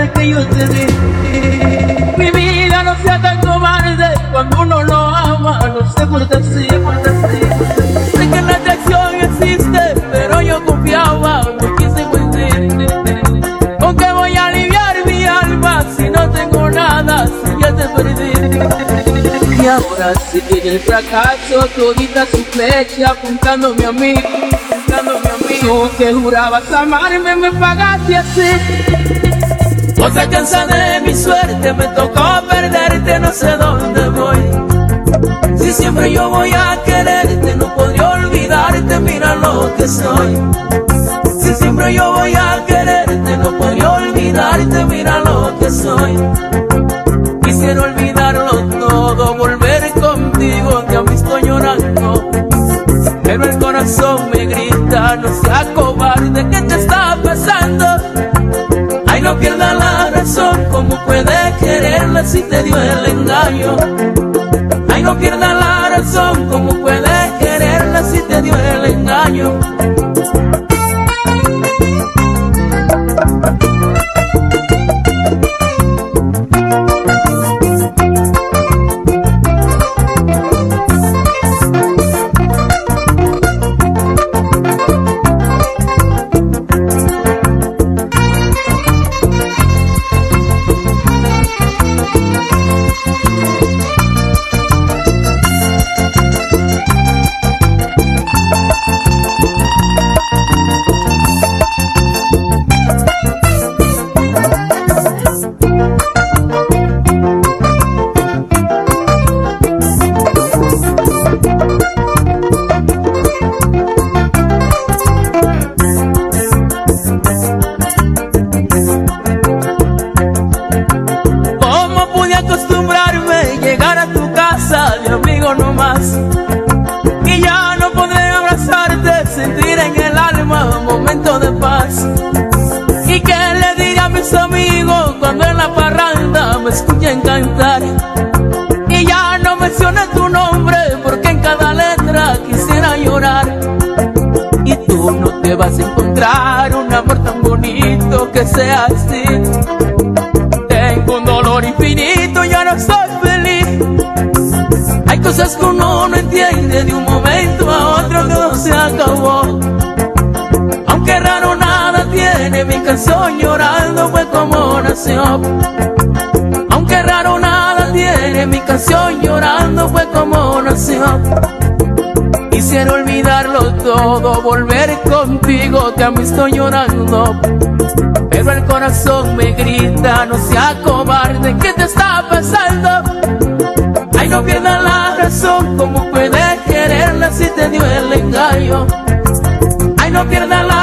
amor que yo te di. Mi vida, no sea tan cobarde, cuando uno lo ama, no se porta así, porta así. Sé que la atracción existe, pero yo confiaba, no quise mentir. ¿Con qué voy a aliviar mi alma si no tengo nada, si ya te perdí? Y ahora sí que el fracaso, todita su flecha apuntándome a mí, apuntándome a mí. Tú que jurabas amarme, me pagaste así. Otra cansada de mi suerte, me tocó perderte, no sé dónde voy. Si siempre yo voy a quererte, no podría olvidarte, mira lo que soy. Si siempre yo voy a quererte, no podría olvidarte, mira lo que soy. Quisiera olvidarlo todo, volver contigo, que a mí estoy llorando. Pero el corazón me grita, no seas cobarde, ¿qué te está pasando? Ay, no pierdas la razón, ¿cómo puedes quererla si te dio el engaño? Ay, no pierdas la razón, ¿cómo puedes quererla si te dio el engaño? De amigo nomás, y ya no podré abrazarte, sentir en el alma un momento de paz. Y que le diré a mis amigos cuando en la parranda me escuchen cantar. Y ya no mencioné tu nombre porque en cada letra quisiera llorar. Y tú no te vas a encontrar un amor tan bonito que sea así. Tengo un dolor infinito, ya no soy feliz. Hay cosas que uno no entiende, de un momento a otro todo se acabó. Aunque raro nada tiene, mi canción llorando fue como nació. Aunque raro nada tiene, mi canción llorando fue como nació. Quisiera olvidarlo todo, volver contigo, que a mí estoy llorando. Pero el corazón me grita, no seas cobarde, ¿qué te está pasando? Ay, no pierdas la razón, ¿cómo puedes quererla si te dio el engaño? Ay, no pierdas la